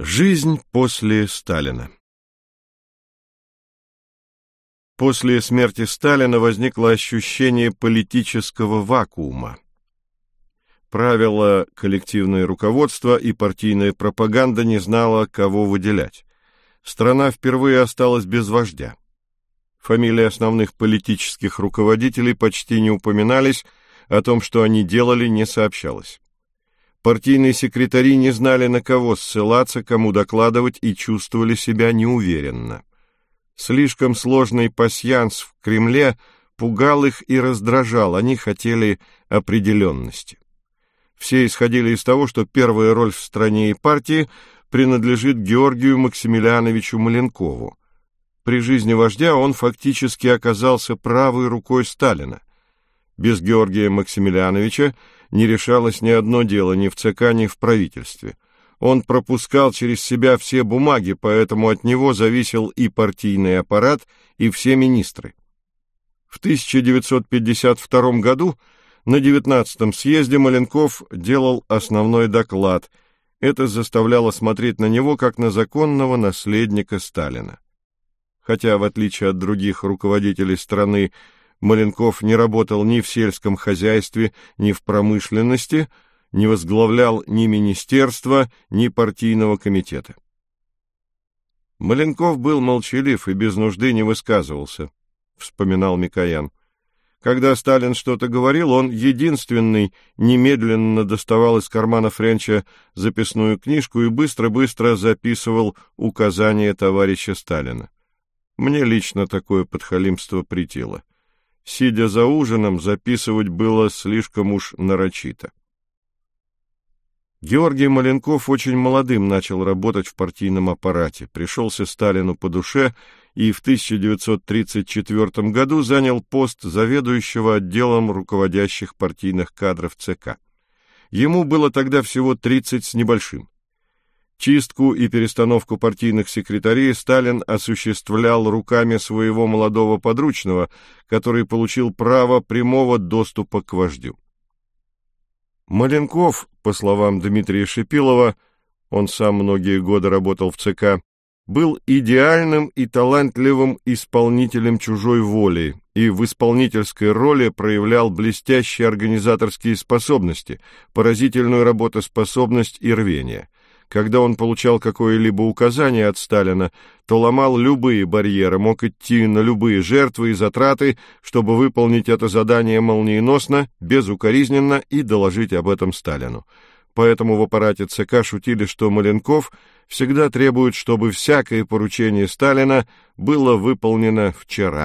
Жизнь после Сталина. После смерти Сталина возникло ощущение политического вакуума. Правило коллективное руководство и партийная пропаганда не знала, кого выделять. Страна впервые осталась без вождя. Фамилии основных политических руководителей почти не упоминались, о том, что они делали, не сообщалось. Партийные секретари не знали, на кого ссылаться, кому докладывать, и чувствовали себя неуверенно. Слишком сложный пасьянс в Кремле пугал их и раздражал, они хотели определенности. Все исходили из того, что первая роль в стране и партии принадлежит Георгию Максимилиановичу Маленкову. При жизни вождя он фактически оказался правой рукой Сталина. Без Георгия Максимилиановича не решалось ни одно дело ни в ЦК, ни в правительстве. Он пропускал через себя все бумаги, поэтому от него зависел и партийный аппарат, и все министры. В 1952 году на 19-м съезде Маленков делал основной доклад. Это заставляло смотреть на него как на законного наследника Сталина. Хотя, в отличие от других руководителей страны, Маленков не работал ни в сельском хозяйстве, ни в промышленности, не возглавлял ни министерства, ни партийного комитета. Маленков был молчалив и без нужды не высказывался, вспоминал Микоян. Когда Сталин что-то говорил, он единственный немедленно доставал из кармана Френча записную книжку и быстро-быстро записывал указания товарища Сталина. Мне лично такое подхалимство претило. Сидя за ужином, записывать было слишком уж нарочито. Георгий Маленков очень молодым начал работать в партийном аппарате, пришелся Сталину по душе и в 1934 году занял пост заведующего отделом руководящих партийных кадров ЦК. Ему было тогда всего 30 с небольшим. Чистку и перестановку партийных секретарей Сталин осуществлял руками своего молодого подручного, который получил право прямого доступа к вождю. Маленков, по словам Дмитрия Шипилова, он сам многие годы работал в ЦК, был идеальным и талантливым исполнителем чужой воли и в исполнительской роли проявлял блестящие организаторские способности, поразительную работоспособность и рвение. Когда он получал какое-либо указание от Сталина, то ломал любые барьеры, мог идти на любые жертвы и затраты, чтобы выполнить это задание молниеносно, безукоризненно и доложить об этом Сталину. Поэтому в аппарате ЦК шутили, что Маленков всегда требует, чтобы всякое поручение Сталина было выполнено вчера.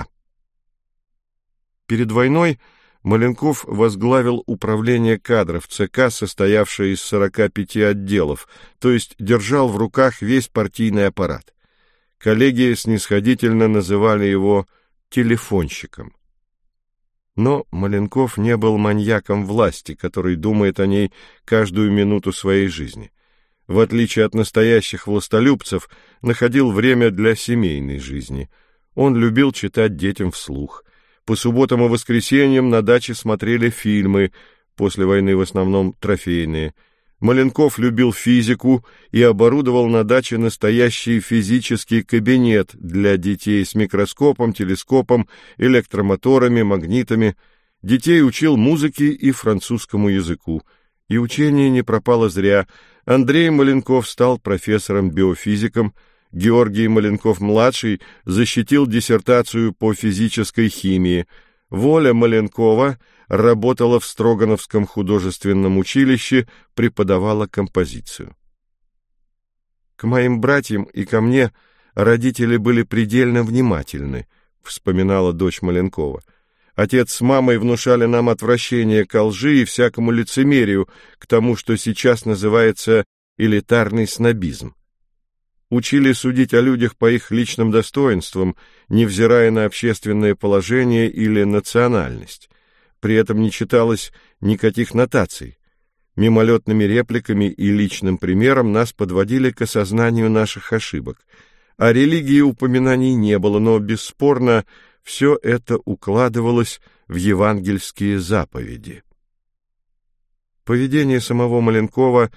Перед войной Маленков возглавил управление кадров ЦК, состоявшее из 45 отделов, то есть держал в руках весь партийный аппарат. Коллеги снисходительно называли его телефонщиком. Но Маленков не был маньяком власти, который думает о ней каждую минуту своей жизни. В отличие от настоящих властолюбцев, находил время для семейной жизни. Он любил читать детям вслух. По субботам и воскресеньям на даче смотрели фильмы, после войны в основном трофейные. Маленков любил физику и оборудовал на даче настоящий физический кабинет для детей с микроскопом, телескопом, электромоторами, магнитами. Детей учил музыке и французскому языку. И учение не пропало зря. Андрей Маленков стал профессором-биофизиком, Георгий Маленков-младший защитил диссертацию по физической химии. Воля Маленкова работала в Строгановском художественном училище, преподавала композицию. К моим братьям и ко мне родители были предельно внимательны, вспоминала дочь Маленкова. Отец с мамой внушали нам отвращение ко лжи и всякому лицемерию, к тому, что сейчас называется элитарный снобизм. Учили судить о людях по их личным достоинствам, невзирая на общественное положение или национальность. При этом не читалось никаких нотаций. Мимолетными репликами и личным примером нас подводили к осознанию наших ошибок. О религии упоминаний не было, но, бесспорно, все это укладывалось в евангельские заповеди. Поведение самого Маленкова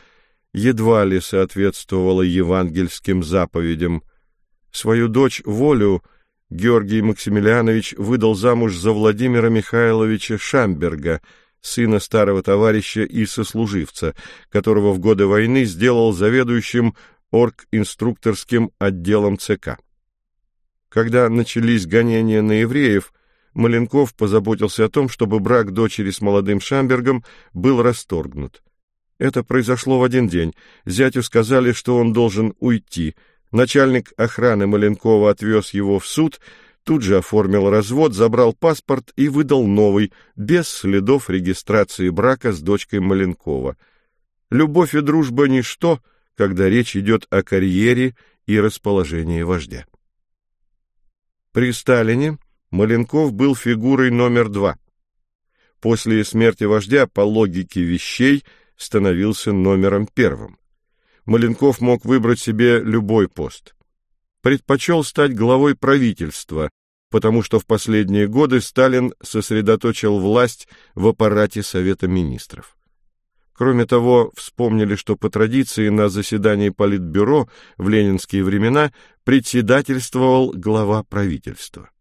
едва ли соответствовало евангельским заповедям. Свою дочь Волю Георгий Максимилианович выдал замуж за Владимира Михайловича Шамберга, сына старого товарища и сослуживца, которого в годы войны сделал заведующим оргинструкторским отделом ЦК. Когда начались гонения на евреев, Маленков позаботился о том, чтобы брак дочери с молодым Шамбергом был расторгнут. Это произошло в один день. Зятю сказали, что он должен уйти. Начальник охраны Маленкова отвез его в суд, тут же оформил развод, забрал паспорт и выдал новый, без следов регистрации брака с дочкой Маленкова. Любовь и дружба — ничто, когда речь идет о карьере и расположении вождя. При Сталине Маленков был фигурой номер 2. После смерти вождя, по логике вещей, становился номером 1. Маленков мог выбрать себе любой пост. Предпочел стать главой правительства, потому что в последние годы Сталин сосредоточил власть в аппарате Совета Министров. Кроме того, вспомнили, что по традиции на заседании Политбюро в ленинские времена председательствовал глава правительства.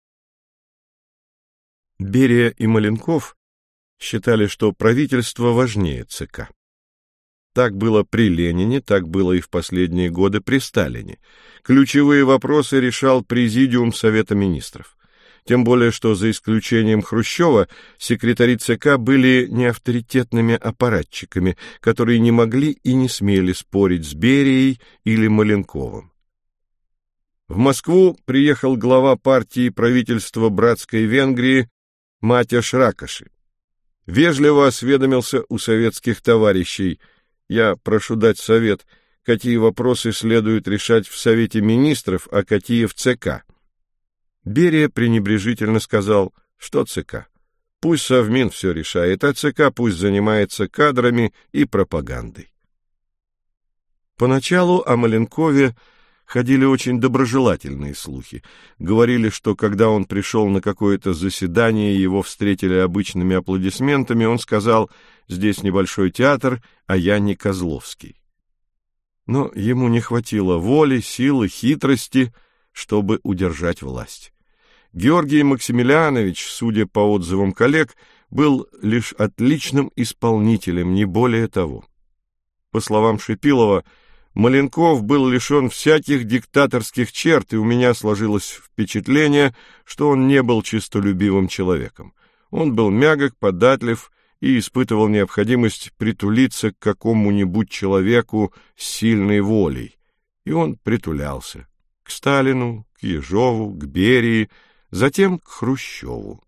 Берия и Маленков считали, что правительство важнее ЦК. Так было при Ленине, так было и в последние годы при Сталине. Ключевые вопросы решал Президиум Совета Министров. Тем более, что за исключением Хрущева секретари ЦК были неавторитетными аппаратчиками, которые не могли и не смели спорить с Берией или Маленковым. В Москву приехал глава партии правительства братской Венгрии Матяш Ракоши. Вежливо осведомился у советских товарищей: «Я прошу дать совет, какие вопросы следует решать в Совете Министров, а какие в ЦК». Берия пренебрежительно сказал: «Что ЦК? Пусть Совмин все решает, а ЦК пусть занимается кадрами и пропагандой». Поначалу о Маленкове ходили очень доброжелательные слухи. Говорили, что когда он пришел на какое-то заседание, его встретили обычными аплодисментами, он сказал: «Здесь небольшой театр, а я не Козловский». Но ему не хватило воли, силы, хитрости, чтобы удержать власть. Георгий Максимилианович, судя по отзывам коллег, был лишь отличным исполнителем, не более того. По словам Шипилова, Маленков был лишен всяких диктаторских черт, и у меня сложилось впечатление, что он не был честолюбивым человеком. Он был мягок, податлив и испытывал необходимость притулиться к какому-нибудь человеку с сильной волей. И он притулялся к Сталину, к Ежову, к Берии, затем к Хрущеву.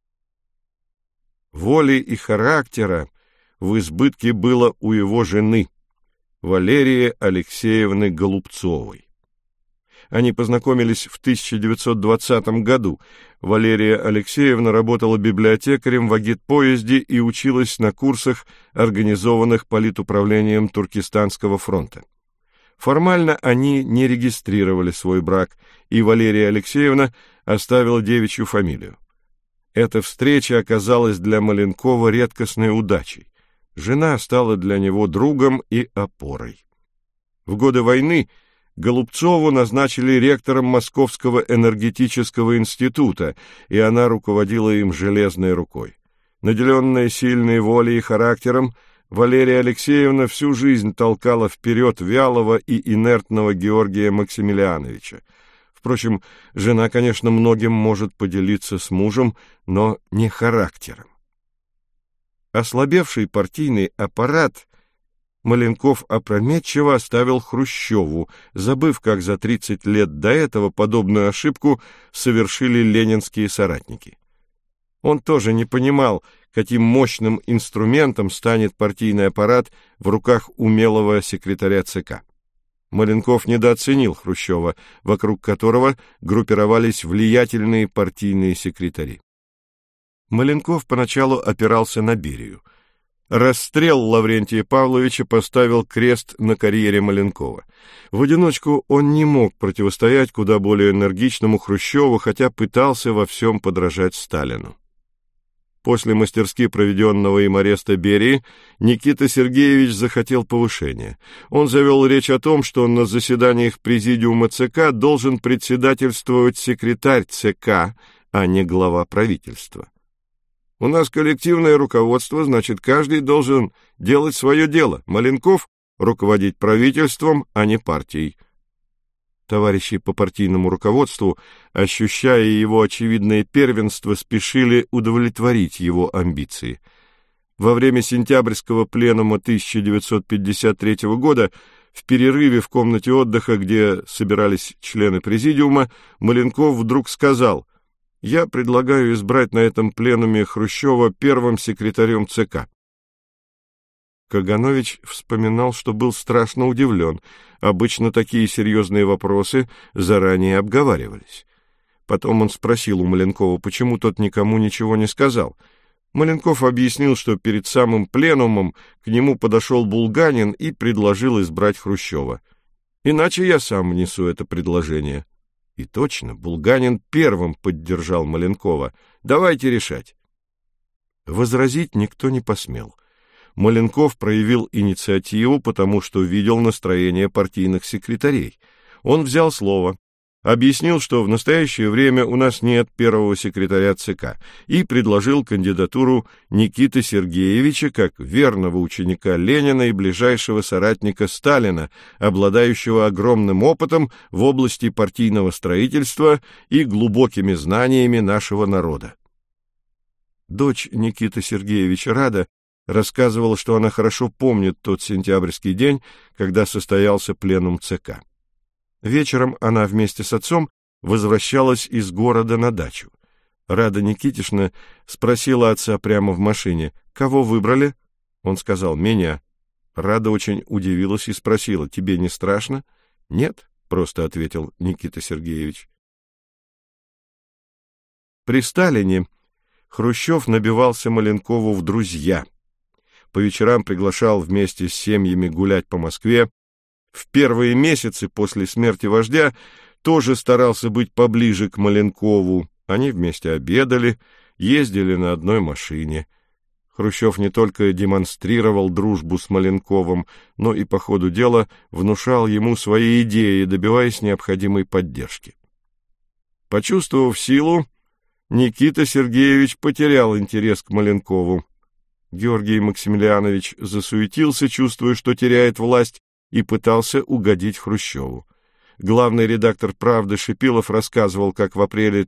Воли и характера в избытке было у его жены, Валерии Алексеевны Голубцовой. Они познакомились в 1920 году. Валерия Алексеевна работала библиотекарем в агитпоезде и училась на курсах, организованных политуправлением Туркестанского фронта. Формально они не регистрировали свой брак, и Валерия Алексеевна оставила девичью фамилию. Эта встреча оказалась для Маленкова редкостной удачей. Жена стала для него другом и опорой. В годы войны Голубцову назначили ректором Московского энергетического института, и она руководила им железной рукой. Наделенная сильной волей и характером, Валерия Алексеевна всю жизнь толкала вперед вялого и инертного Георгия Максимилиановича. Впрочем, жена, конечно, многим может поделиться с мужем, но не характером. Ослабевший партийный аппарат Маленков опрометчиво оставил Хрущеву, забыв, как за 30 лет до этого подобную ошибку совершили ленинские соратники. Он тоже не понимал, каким мощным инструментом станет партийный аппарат в руках умелого секретаря ЦК. Маленков недооценил Хрущева, вокруг которого группировались влиятельные партийные секретари. Маленков поначалу опирался на Берию. Расстрел Лаврентия Павловича поставил крест на карьере Маленкова. В одиночку он не мог противостоять куда более энергичному Хрущеву, хотя пытался во всем подражать Сталину. После мастерски проведенного им ареста Берии Никита Сергеевич захотел повышения. Он завел речь о том, что на заседаниях Президиума ЦК должен председательствовать секретарь ЦК, а не глава правительства. «У нас коллективное руководство, значит, каждый должен делать свое дело. Маленков — руководить правительством, а не партией». Товарищи по партийному руководству, ощущая его очевидное первенство, спешили удовлетворить его амбиции. Во время сентябрьского пленума 1953 года, в перерыве в комнате отдыха, где собирались члены президиума, Маленков вдруг сказал: «Я предлагаю избрать на этом пленуме Хрущева первым секретарем ЦК». Каганович вспоминал, что был страшно удивлен. Обычно такие серьезные вопросы заранее обговаривались. Потом он спросил у Маленкова, почему тот никому ничего не сказал. Маленков объяснил, что перед самым пленумом к нему подошел Булганин и предложил избрать Хрущева. «Иначе я сам внесу это предложение». И точно, Булганин первым поддержал Маленкова. «Давайте решать». Возразить никто не посмел. Маленков проявил инициативу, потому что видел настроение партийных секретарей. Он взял слово, объяснил, что в настоящее время у нас нет первого секретаря ЦК, и предложил кандидатуру Никиты Сергеевича как верного ученика Ленина и ближайшего соратника Сталина, обладающего огромным опытом в области партийного строительства и глубокими знаниями нашего народа. Дочь Никиты Сергеевича Рада рассказывала, что она хорошо помнит тот сентябрьский день, когда состоялся пленум ЦК. Вечером она вместе с отцом возвращалась из города на дачу. Рада Никитишна спросила отца прямо в машине: «Кого выбрали?» Он сказал: «Меня». Рада очень удивилась и спросила: «Тебе не страшно?» «Нет», — просто ответил Никита Сергеевич. При Сталине Хрущев набивался Маленкову в друзья. По вечерам приглашал вместе с семьями гулять по Москве. В первые месяцы после смерти вождя тоже старался быть поближе к Маленкову. Они вместе обедали, ездили на одной машине. Хрущев не только демонстрировал дружбу с Маленковым, но и по ходу дела внушал ему свои идеи, добиваясь необходимой поддержки. Почувствовав силу, Никита Сергеевич потерял интерес к Маленкову. Георгий Максимилианович засуетился, чувствуя, что теряет власть, и пытался угодить Хрущеву. Главный редактор «Правды» Шипилов рассказывал, как в апреле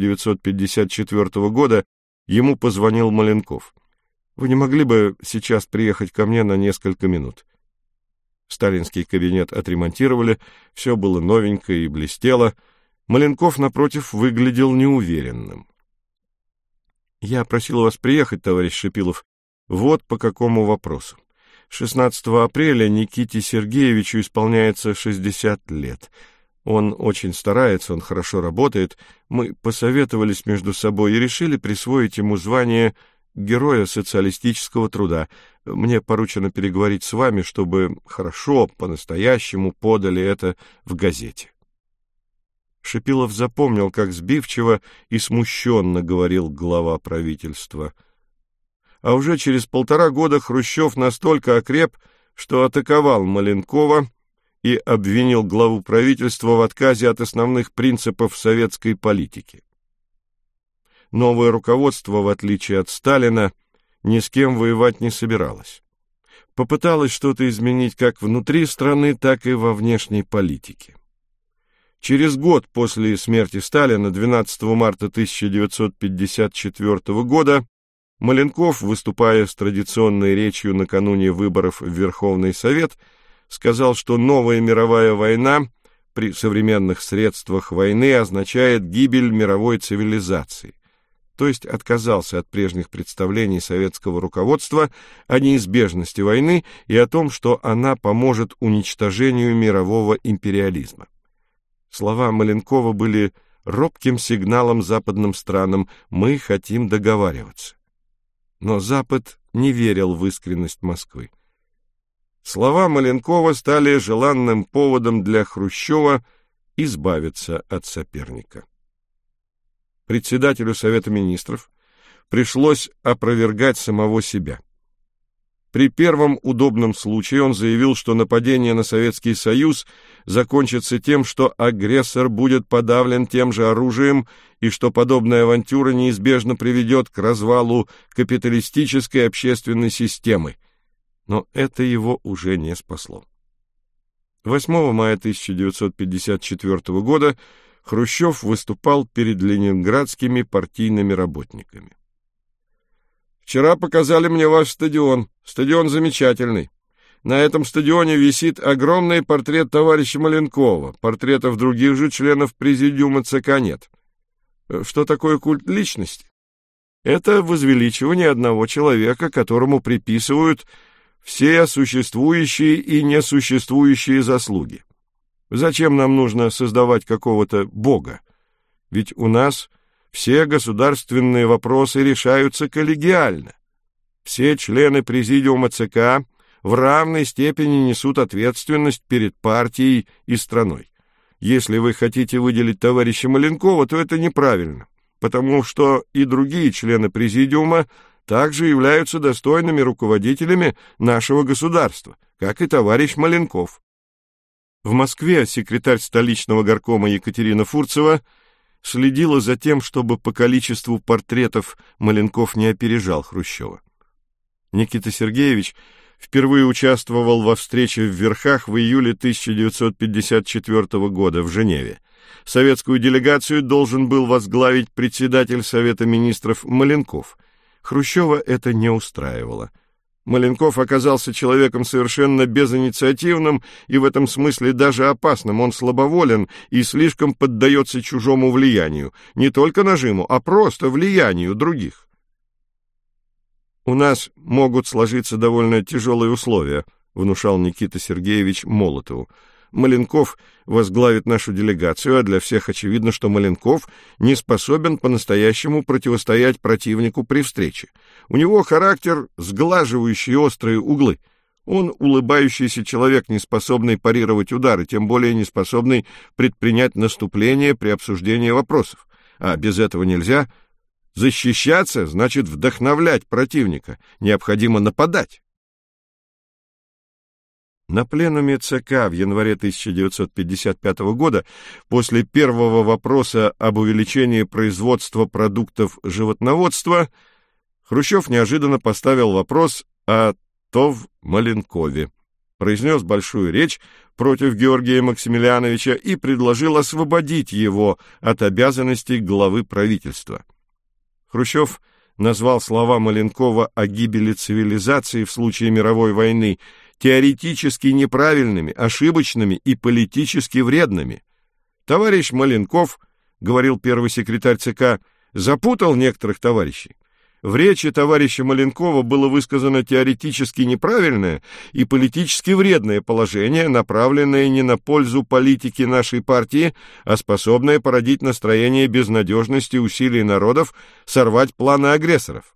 1954 года ему позвонил Маленков. «Вы не могли бы сейчас приехать ко мне на несколько минут?» Сталинский кабинет отремонтировали, все было новенькое и блестело. Маленков, напротив, выглядел неуверенным. «Я просил вас приехать, товарищ Шипилов, вот по какому вопросу. 16 апреля Никите Сергеевичу исполняется 60 лет. Он очень старается, он хорошо работает. Мы посоветовались между собой и решили присвоить ему звание Героя социалистического труда. Мне поручено переговорить с вами, чтобы хорошо, по-настоящему подали это в газете». Шипилов запомнил, как сбивчиво и смущенно говорил глава правительства. А уже через 1,5 года Хрущев настолько окреп, что атаковал Маленкова и обвинил главу правительства в отказе от основных принципов советской политики. Новое руководство, в отличие от Сталина, ни с кем воевать не собиралось. Попыталось что-то изменить как внутри страны, так и во внешней политике. Через год после смерти Сталина, 12 марта 1954 года, Маленков, выступая с традиционной речью накануне выборов в Верховный Совет, сказал, что новая мировая война при современных средствах войны означает гибель мировой цивилизации, то есть отказался от прежних представлений советского руководства о неизбежности войны и о том, что она поможет уничтожению мирового империализма. Слова Маленкова были робким сигналом западным странам: «Мы хотим договариваться». Но Запад не верил в искренность Москвы. Слова Маленкова стали желанным поводом для Хрущева избавиться от соперника. Председателю Совета министров пришлось опровергать самого себя. При первом удобном случае он заявил, что нападение на Советский Союз закончится тем, что агрессор будет подавлен тем же оружием и что подобная авантюра неизбежно приведет к развалу капиталистической общественной системы. Но это его уже не спасло. 8 мая 1954 года Хрущев выступал перед ленинградскими партийными работниками. «Вчера показали мне ваш стадион. Стадион замечательный. На этом стадионе висит огромный портрет товарища Маленкова. Портретов других же членов президиума ЦК нет. Что такое культ личности? Это возвеличивание одного человека, которому приписывают все существующие и несуществующие заслуги. Зачем нам нужно создавать какого-то бога? Ведь у нас все государственные вопросы решаются коллегиально. Все члены президиума ЦК в равной степени несут ответственность перед партией и страной. Если вы хотите выделить товарища Маленкова, то это неправильно, потому что и другие члены президиума также являются достойными руководителями нашего государства, как и товарищ Маленков». В Москве секретарь столичного горкома Екатерина Фурцева следила за тем, чтобы по количеству портретов Маленков не опережал Хрущева. Никита Сергеевич впервые участвовал во встрече в Верхах в июле 1954 года в Женеве. Советскую делегацию должен был возглавить председатель Совета министров Маленков. Хрущева это не устраивало. Маленков оказался человеком совершенно безинициативным и в этом смысле даже опасным. Он слабоволен и слишком поддается чужому влиянию, не только нажиму, а просто влиянию других. «У нас могут сложиться довольно тяжелые условия», — внушал Никита Сергеевич Молотову. «Маленков возглавит нашу делегацию, а для всех очевидно, что Маленков не способен по-настоящему противостоять противнику при встрече. У него характер, сглаживающий острые углы. Он улыбающийся человек, не способный парировать удары, тем более не способный предпринять наступление при обсуждении вопросов. А без этого нельзя. Защищаться значит вдохновлять противника, необходимо нападать». На пленуме ЦК в январе 1955 года, после первого вопроса об увеличении производства продуктов животноводства, Хрущев неожиданно поставил вопрос о Тов-Маленкове, произнес большую речь против Георгия Максимилиановича и предложил освободить его от обязанностей главы правительства. Хрущев назвал слова Маленкова о гибели цивилизации в случае мировой войны теоретически неправильными, ошибочными и политически вредными. «Товарищ Маленков, — говорил первый секретарь ЦК, — запутал некоторых товарищей. В речи товарища Маленкова было высказано теоретически неправильное и политически вредное положение, направленное не на пользу политики нашей партии, а способное породить настроение безнадежности усилий народов сорвать планы агрессоров».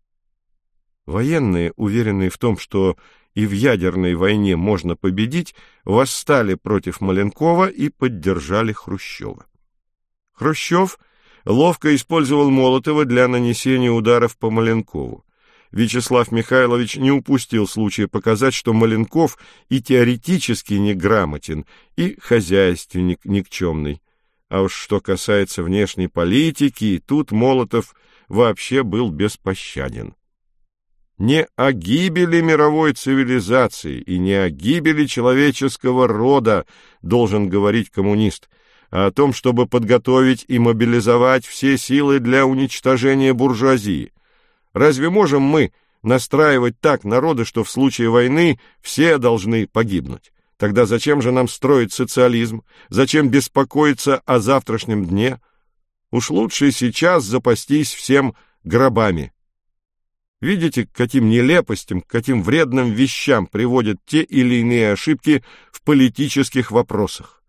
Военные, уверенные в том, что и в ядерной войне можно победить, восстали против Маленкова и поддержали Хрущева. Хрущев ловко использовал Молотова для нанесения ударов по Маленкову. Вячеслав Михайлович не упустил случая показать, что Маленков и теоретически неграмотен, и хозяйственник никчемный. А уж что касается внешней политики, тут Молотов вообще был беспощаден. Не о гибели мировой цивилизации и не о гибели человеческого рода должен говорить коммунист, а о том, чтобы подготовить и мобилизовать все силы для уничтожения буржуазии. Разве можем мы настраивать так народы, что в случае войны все должны погибнуть? Тогда зачем же нам строить социализм? Зачем беспокоиться о завтрашнем дне? Уж лучше сейчас запастись всем гробами. Видите, к каким нелепостям, к каким вредным вещам приводят те или иные ошибки в политических вопросах.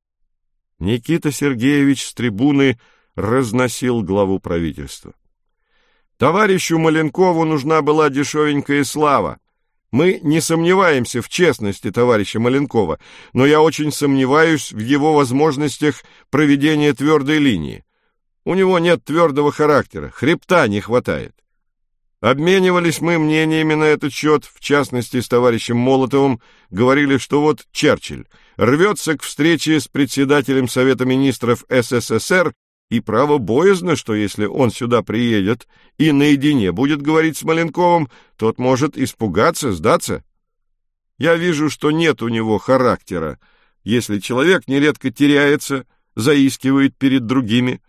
Никита Сергеевич с трибуны разносил главу правительства. «Товарищу Маленкову нужна была дешевенькая слава. Мы не сомневаемся в честности товарища Маленкова, но я очень сомневаюсь в его возможностях проведения твердой линии. У него нет твердого характера, хребта не хватает. Обменивались мы мнениями на этот счет, в частности, с товарищем Молотовым, говорили, что вот Черчилль рвется к встрече с председателем Совета министров СССР, и право боязно, что если он сюда приедет и наедине будет говорить с Маленковым, тот может испугаться, сдаться. Я вижу, что нет у него характера, если человек нередко теряется, заискивает перед другими.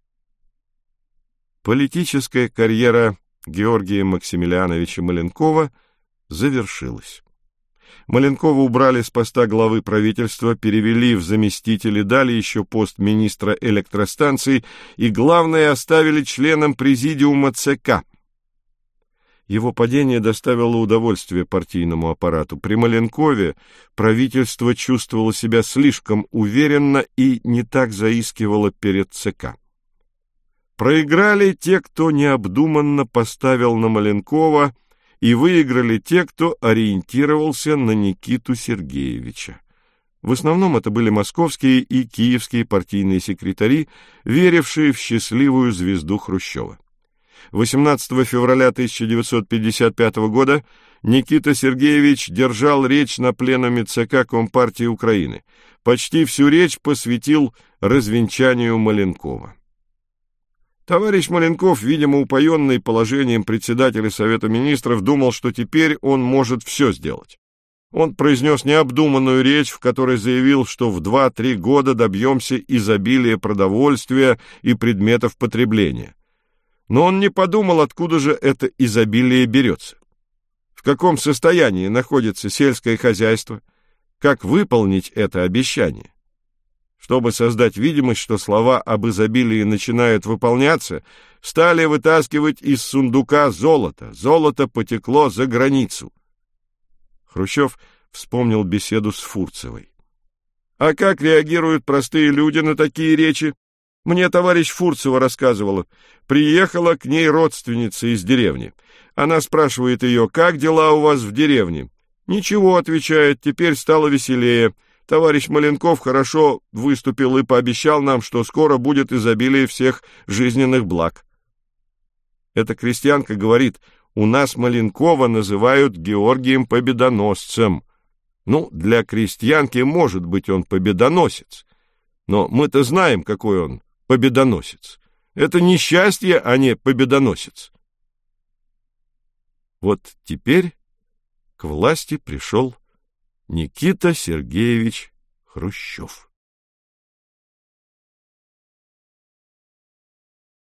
Политическая карьера Георгия Максимилиановича Маленкова завершилась. Маленкова убрали с поста главы правительства, перевели в заместители, дали еще пост министра электростанций и, главное, оставили членом президиума ЦК. Его падение доставило удовольствие партийному аппарату. При Маленкове правительство чувствовало себя слишком уверенно и не так заискивало перед ЦК. Проиграли те, кто необдуманно поставил на Маленкова, и выиграли те, кто ориентировался на Никиту Сергеевича. В основном это были московские и киевские партийные секретари, верившие в счастливую звезду Хрущева. 18 февраля 1955 года Никита Сергеевич держал речь на пленуме ЦК Компартии Украины. Почти всю речь посвятил развенчанию Маленкова. Товарищ Маленков, видимо, упоенный положением председателя Совета министров, думал, что теперь он может все сделать. Он произнес необдуманную речь, в которой заявил, что в 2-3 года добьемся изобилия продовольствия и предметов потребления. Но он не подумал, откуда же это изобилие берется. В каком состоянии находится сельское хозяйство, как выполнить это обещание. Чтобы создать видимость, что слова об изобилии начинают выполняться, стали вытаскивать из сундука золото. Золото потекло за границу. Хрущев вспомнил беседу с Фурцевой. А как реагируют простые люди на такие речи? Мне товарищ Фурцева рассказывала. Приехала к ней родственница из деревни. Она спрашивает ее, как дела у вас в деревне? Ничего, отвечает, теперь стало веселее. Товарищ Маленков хорошо выступил и пообещал нам, что скоро будет изобилие всех жизненных благ. Эта крестьянка говорит, у нас Маленкова называют Георгием Победоносцем. Ну, для крестьянки, может быть, он победоносец. Но мы-то знаем, какой он победоносец. Это несчастье, а не победоносец. Вот теперь к власти пришел Никита Сергеевич Хрущев.